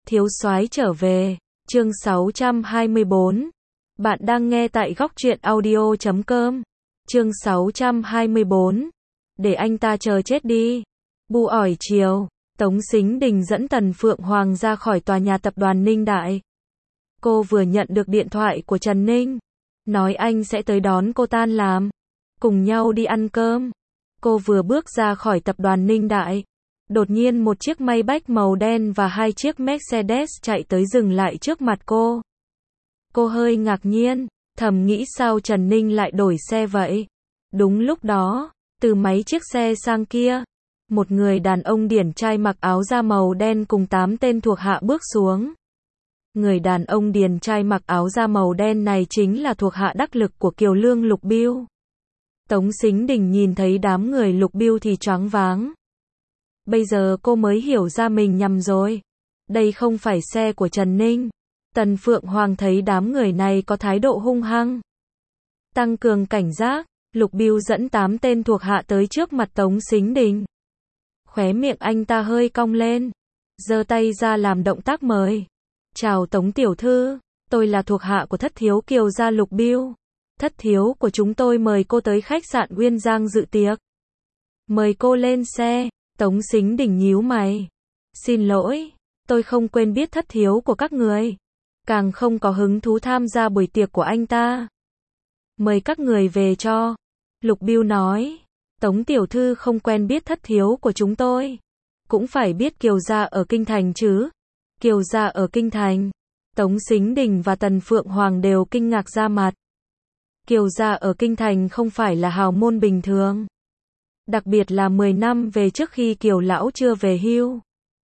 Thiếu soái trở về, chương 624. Bạn đang nghe tại góc truyện audio.com. Chương 624. Để anh ta chờ chết đi. Bu ỏi chiều, Tống Sính Đình dẫn Tần Phượng Hoàng ra khỏi tòa nhà tập đoàn Ninh Đại. Cô vừa nhận được điện thoại của Trần Ninh, nói anh sẽ tới đón cô tan làm, cùng nhau đi ăn cơm. Cô vừa bước ra khỏi tập đoàn Ninh Đại, đột nhiên một chiếc Maybach màu đen và hai chiếc Mercedes chạy tới dừng lại trước mặt cô. Cô hơi ngạc nhiên, thầm nghĩ sao Trần Ninh lại đổi xe vậy. Đúng lúc đó, từ mấy chiếc xe sang kia, một người đàn ông điển trai mặc áo da màu đen cùng 8 tên thuộc hạ bước xuống. Người đàn ông điển trai mặc áo da màu đen này chính là thuộc hạ đắc lực của Kiều Lương Lục Biêu. Tống Sính Đình nhìn thấy đám người Lục Biêu thì choáng váng. Bây giờ cô mới hiểu ra mình nhầm rồi. Đây không phải xe của Trần Ninh. Tần Phượng Hoàng thấy đám người này có thái độ hung hăng. Tăng cường cảnh giác, Lục Biêu dẫn 8 tên thuộc hạ tới trước mặt Tống Sính Đình. Khóe miệng anh ta hơi cong lên, giơ tay ra làm động tác mời. Chào Tống tiểu thư, tôi là thuộc hạ của thất thiếu Kiều gia Lục Biêu. Thất thiếu của chúng tôi mời cô tới khách sạn Uyên Giang dự tiệc. Mời cô lên xe. Tống Sính Đình nhíu mày. Xin lỗi, tôi không quên biết thất thiếu của các người. Càng không có hứng thú tham gia buổi tiệc của anh ta. Mời các người về cho. Lục Biêu nói. Tống tiểu thư không quen biết thất thiếu của chúng tôi. Cũng phải biết Kiều gia ở Kinh Thành chứ. Kiều gia ở Kinh Thành. Tống Sính Đình và Tần Phượng Hoàng đều kinh ngạc ra mặt. Kiều gia ở Kinh Thành không phải là hào môn bình thường. Đặc biệt là 10 năm về trước khi Kiều lão chưa về hưu.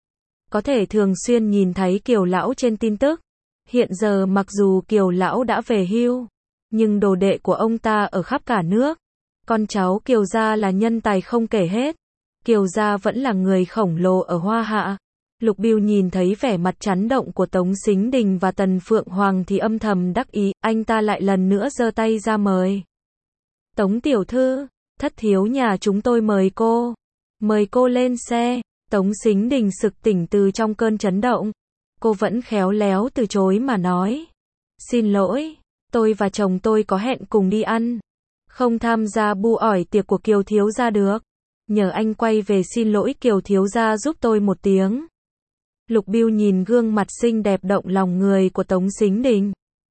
Có thể thường xuyên nhìn thấy Kiều lão trên tin tức. Hiện giờ mặc dù Kiều lão đã về hưu, nhưng đồ đệ của ông ta ở khắp cả nước. Con cháu Kiều gia là nhân tài không kể hết. Kiều gia vẫn là người khổng lồ ở Hoa Hạ. Lục Biêu nhìn thấy vẻ mặt chấn động của Tống Sính Đình và Tần Phượng Hoàng thì âm thầm đắc ý, anh ta lại lần nữa giơ tay ra mời. Tống tiểu thư, thất thiếu nhà chúng tôi mời cô. Mời cô lên xe. Tống Sính Đình sực tỉnh từ trong cơn chấn động. Cô vẫn khéo léo từ chối mà nói. Xin lỗi, tôi và chồng tôi có hẹn cùng đi ăn. Không tham gia bu ỏi tiệc của Kiều thiếu gia được. Nhờ anh quay về xin lỗi Kiều thiếu gia giúp tôi một tiếng. Lục Biêu nhìn gương mặt xinh đẹp động lòng người của Tống Sính Đình.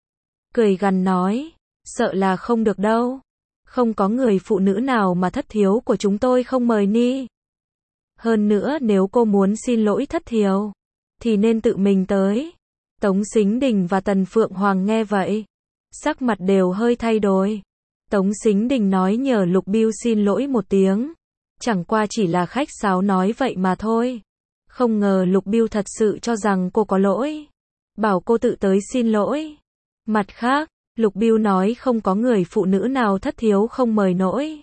Cười gằn nói. Sợ là không được đâu. Không có người phụ nữ nào mà thất thiếu của chúng tôi không mời ni. Hơn nữa nếu cô muốn xin lỗi thất thiếu, thì nên tự mình tới. Tống Sính Đình và Tần Phượng Hoàng nghe vậy, sắc mặt đều hơi thay đổi. Tống Sính Đình nói nhờ Lục Biêu xin lỗi một tiếng. Chẳng qua chỉ là khách sáo nói vậy mà thôi. Không ngờ Lục Biêu thật sự cho rằng cô có lỗi. Bảo cô tự tới xin lỗi. Mặt khác, Lục Biêu nói không có người phụ nữ nào thất thiếu không mời nổi.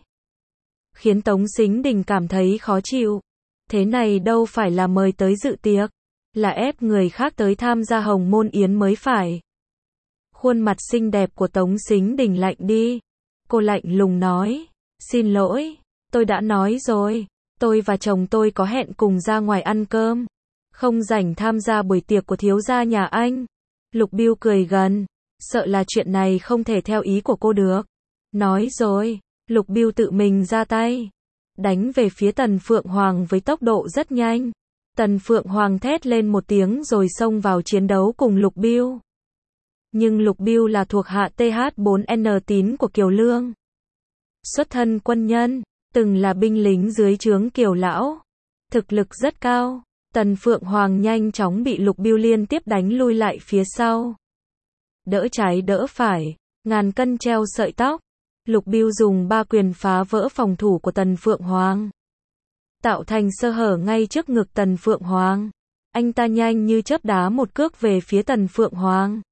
Khiến Tống Sính Đình cảm thấy khó chịu. Thế này đâu phải là mời tới dự tiệc, là ép người khác tới tham gia hồng môn yến mới phải. Khuôn mặt xinh đẹp của Tống Sính Đình lạnh đi. Cô lạnh lùng nói. Xin lỗi, tôi đã nói rồi. Tôi và chồng tôi có hẹn cùng ra ngoài ăn cơm. Không rảnh tham gia buổi tiệc của thiếu gia nhà anh. Lục Biêu cười gần. Sợ là chuyện này không thể theo ý của cô được. Nói rồi, Lục Biêu tự mình ra tay. Đánh về phía Tần Phượng Hoàng với tốc độ rất nhanh. Tần Phượng Hoàng thét lên một tiếng rồi xông vào chiến đấu cùng Lục Biêu. Nhưng Lục Biêu là thuộc hạ TH4N tín của Kiều Lương. Xuất thân quân nhân, từng là binh lính dưới trướng Kiều lão. Thực lực rất cao. Tần Phượng Hoàng nhanh chóng bị Lục Biêu liên tiếp đánh lui lại phía sau. Đỡ trái đỡ phải, ngàn cân treo sợi tóc. Lục Biêu dùng 3 quyền phá vỡ phòng thủ của Tần Phượng Hoàng, tạo thành sơ hở ngay trước ngực Tần Phượng Hoàng. Anh ta nhanh như chớp đá một cước về phía Tần Phượng Hoàng.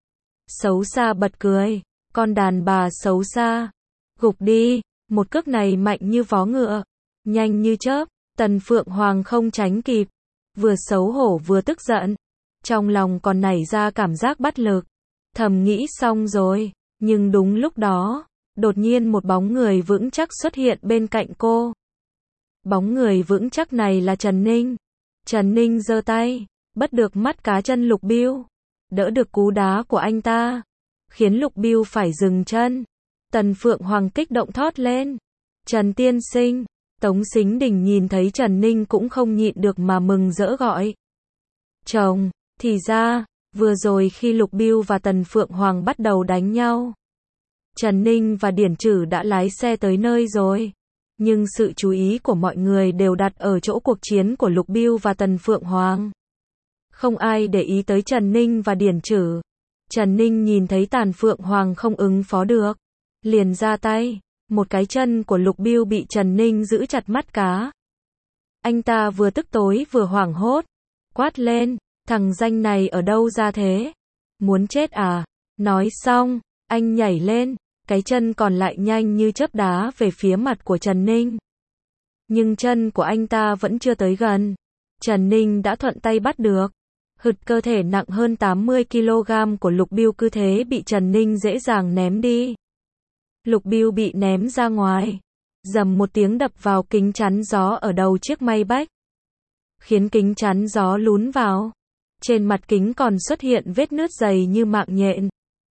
Xấu xa bật cười. Con đàn bà xấu xa. Gục đi. Một cước này mạnh như vó ngựa. Nhanh như chớp. Tần Phượng Hoàng không tránh kịp. Vừa xấu hổ vừa tức giận. Trong lòng còn nảy ra cảm giác bất lực. Thầm nghĩ xong rồi. Nhưng đúng lúc đó, đột nhiên một bóng người vững chắc xuất hiện bên cạnh cô. Bóng người vững chắc này là Trần Ninh. Trần Ninh giơ tay, Bất được mắt cá chân Lục Bưu, đỡ được cú đá của anh ta, khiến Lục Bưu phải dừng chân. Tần Phượng Hoàng kích động thốt lên. Trần tiên sinh, Tống Sính Đình nhìn thấy Trần Ninh cũng không nhịn được mà mừng rỡ gọi. Chồng, thì ra, vừa rồi khi Lục Bưu và Tần Phượng Hoàng bắt đầu đánh nhau, Trần Ninh và Điển Trử đã lái xe tới nơi rồi. Nhưng sự chú ý của mọi người đều đặt ở chỗ cuộc chiến của Lục Bưu và Tần Phượng Hoàng. Không ai để ý tới Trần Ninh và Điển Trử. Trần Ninh nhìn thấy Tần Phượng Hoàng không ứng phó được, liền ra tay. Một cái chân của Lục Bưu bị Trần Ninh giữ chặt mắt cá. Anh ta vừa tức tối vừa hoảng hốt, quát lên, thằng danh này ở đâu ra thế? Muốn chết à? Nói xong, anh nhảy lên, cái chân còn lại nhanh như chớp đá về phía mặt của Trần Ninh. Nhưng chân của anh ta vẫn chưa tới gần. Trần Ninh đã thuận tay bắt được. Hực cơ thể nặng hơn 80 kg của Lục Bưu cứ thế bị Trần Ninh dễ dàng ném đi. Lục Bưu bị ném ra ngoài, rầm một tiếng đập vào kính chắn gió ở đầu chiếc Maybach, khiến kính chắn gió lún vào. Trên mặt kính còn xuất hiện vết nứt dày như mạng nhện.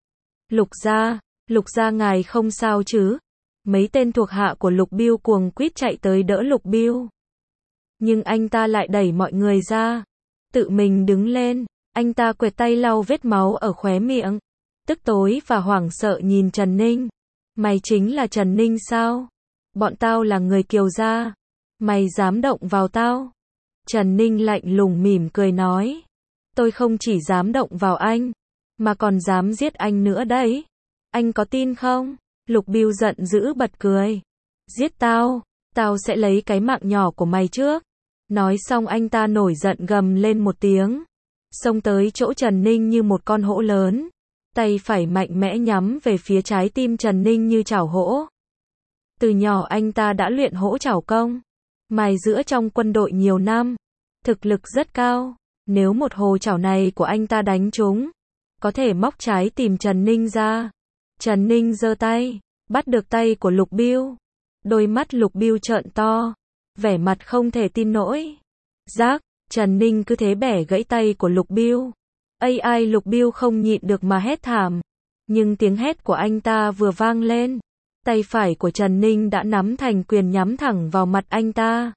Lục gia ngài không sao chứ? Mấy tên thuộc hạ của Lục Bưu cuồng quýt chạy tới đỡ Lục Bưu. Nhưng anh ta lại đẩy mọi người ra, tự mình đứng lên. Anh ta quệt tay lau vết máu ở khóe miệng, tức tối và hoảng sợ nhìn Trần Ninh. Mày chính là Trần Ninh sao? Bọn tao là người Kiều gia, mày dám động vào tao? Trần Ninh lạnh lùng mỉm cười nói. Tôi không chỉ dám động vào anh, mà còn dám giết anh nữa đấy. Anh có tin không? Lục Bưu giận dữ bật cười. Giết tao, tao sẽ lấy cái mạng nhỏ của mày trước. Nói xong anh ta nổi giận gầm lên một tiếng, xông tới chỗ Trần Ninh như một con hổ lớn. Tay phải mạnh mẽ nhắm về phía trái tim Trần Ninh như chảo hổ. Từ nhỏ anh ta đã luyện hổ chảo công, mài giũa trong quân đội nhiều năm, thực lực rất cao. Nếu một hồ chảo này của anh ta đánh trúng, có thể móc trái tim Trần Ninh ra. Trần Ninh giơ tay, bắt được tay của Lục Bưu. Đôi mắt Lục Bưu trợn to, vẻ mặt không thể tin nổi. Rác, Trần Ninh cứ thế bẻ gãy tay của Lục Bưu. Ai Lục Bưu không nhịn được mà hét thảm. Nhưng tiếng hét của anh ta vừa vang lên, tay phải của Trần Ninh đã nắm thành quyền nhắm thẳng vào mặt anh ta.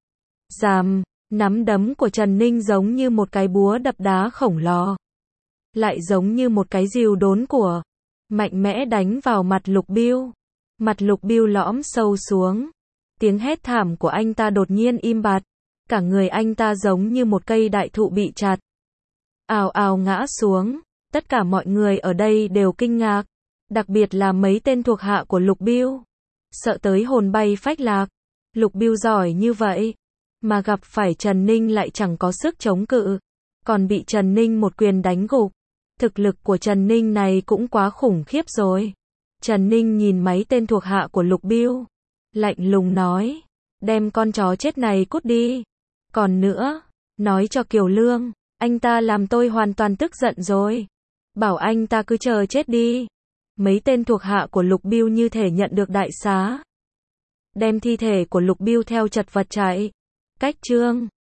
Ràm, nắm đấm của Trần Ninh giống như một cái búa đập đá khổng lồ, lại giống như một cái rìu đốn của, mạnh mẽ đánh vào mặt Lục Bưu. Mặt Lục Bưu lõm sâu xuống. Tiếng hét thảm của anh ta đột nhiên im bặt. Cả người anh ta giống như một cây đại thụ bị chặt, ào ào ngã xuống. Tất cả mọi người ở đây đều kinh ngạc, đặc biệt là mấy tên thuộc hạ của Lục Bưu, sợ tới hồn bay phách lạc. Lục Bưu giỏi như vậy, mà gặp phải Trần Ninh lại chẳng có sức chống cự, còn bị Trần Ninh một quyền đánh gục. Thực lực của Trần Ninh này cũng quá khủng khiếp rồi. Trần Ninh nhìn mấy tên thuộc hạ của Lục Bưu, lạnh lùng nói, đem con chó chết này cút đi. Còn nữa, nói cho Kiều Lương, anh ta làm tôi hoàn toàn tức giận rồi. Bảo anh ta cứ chờ chết đi. Mấy tên thuộc hạ của Lục Bưu như thể nhận được đại xá, đem thi thể của Lục Bưu theo chật vật chạy. Cách chương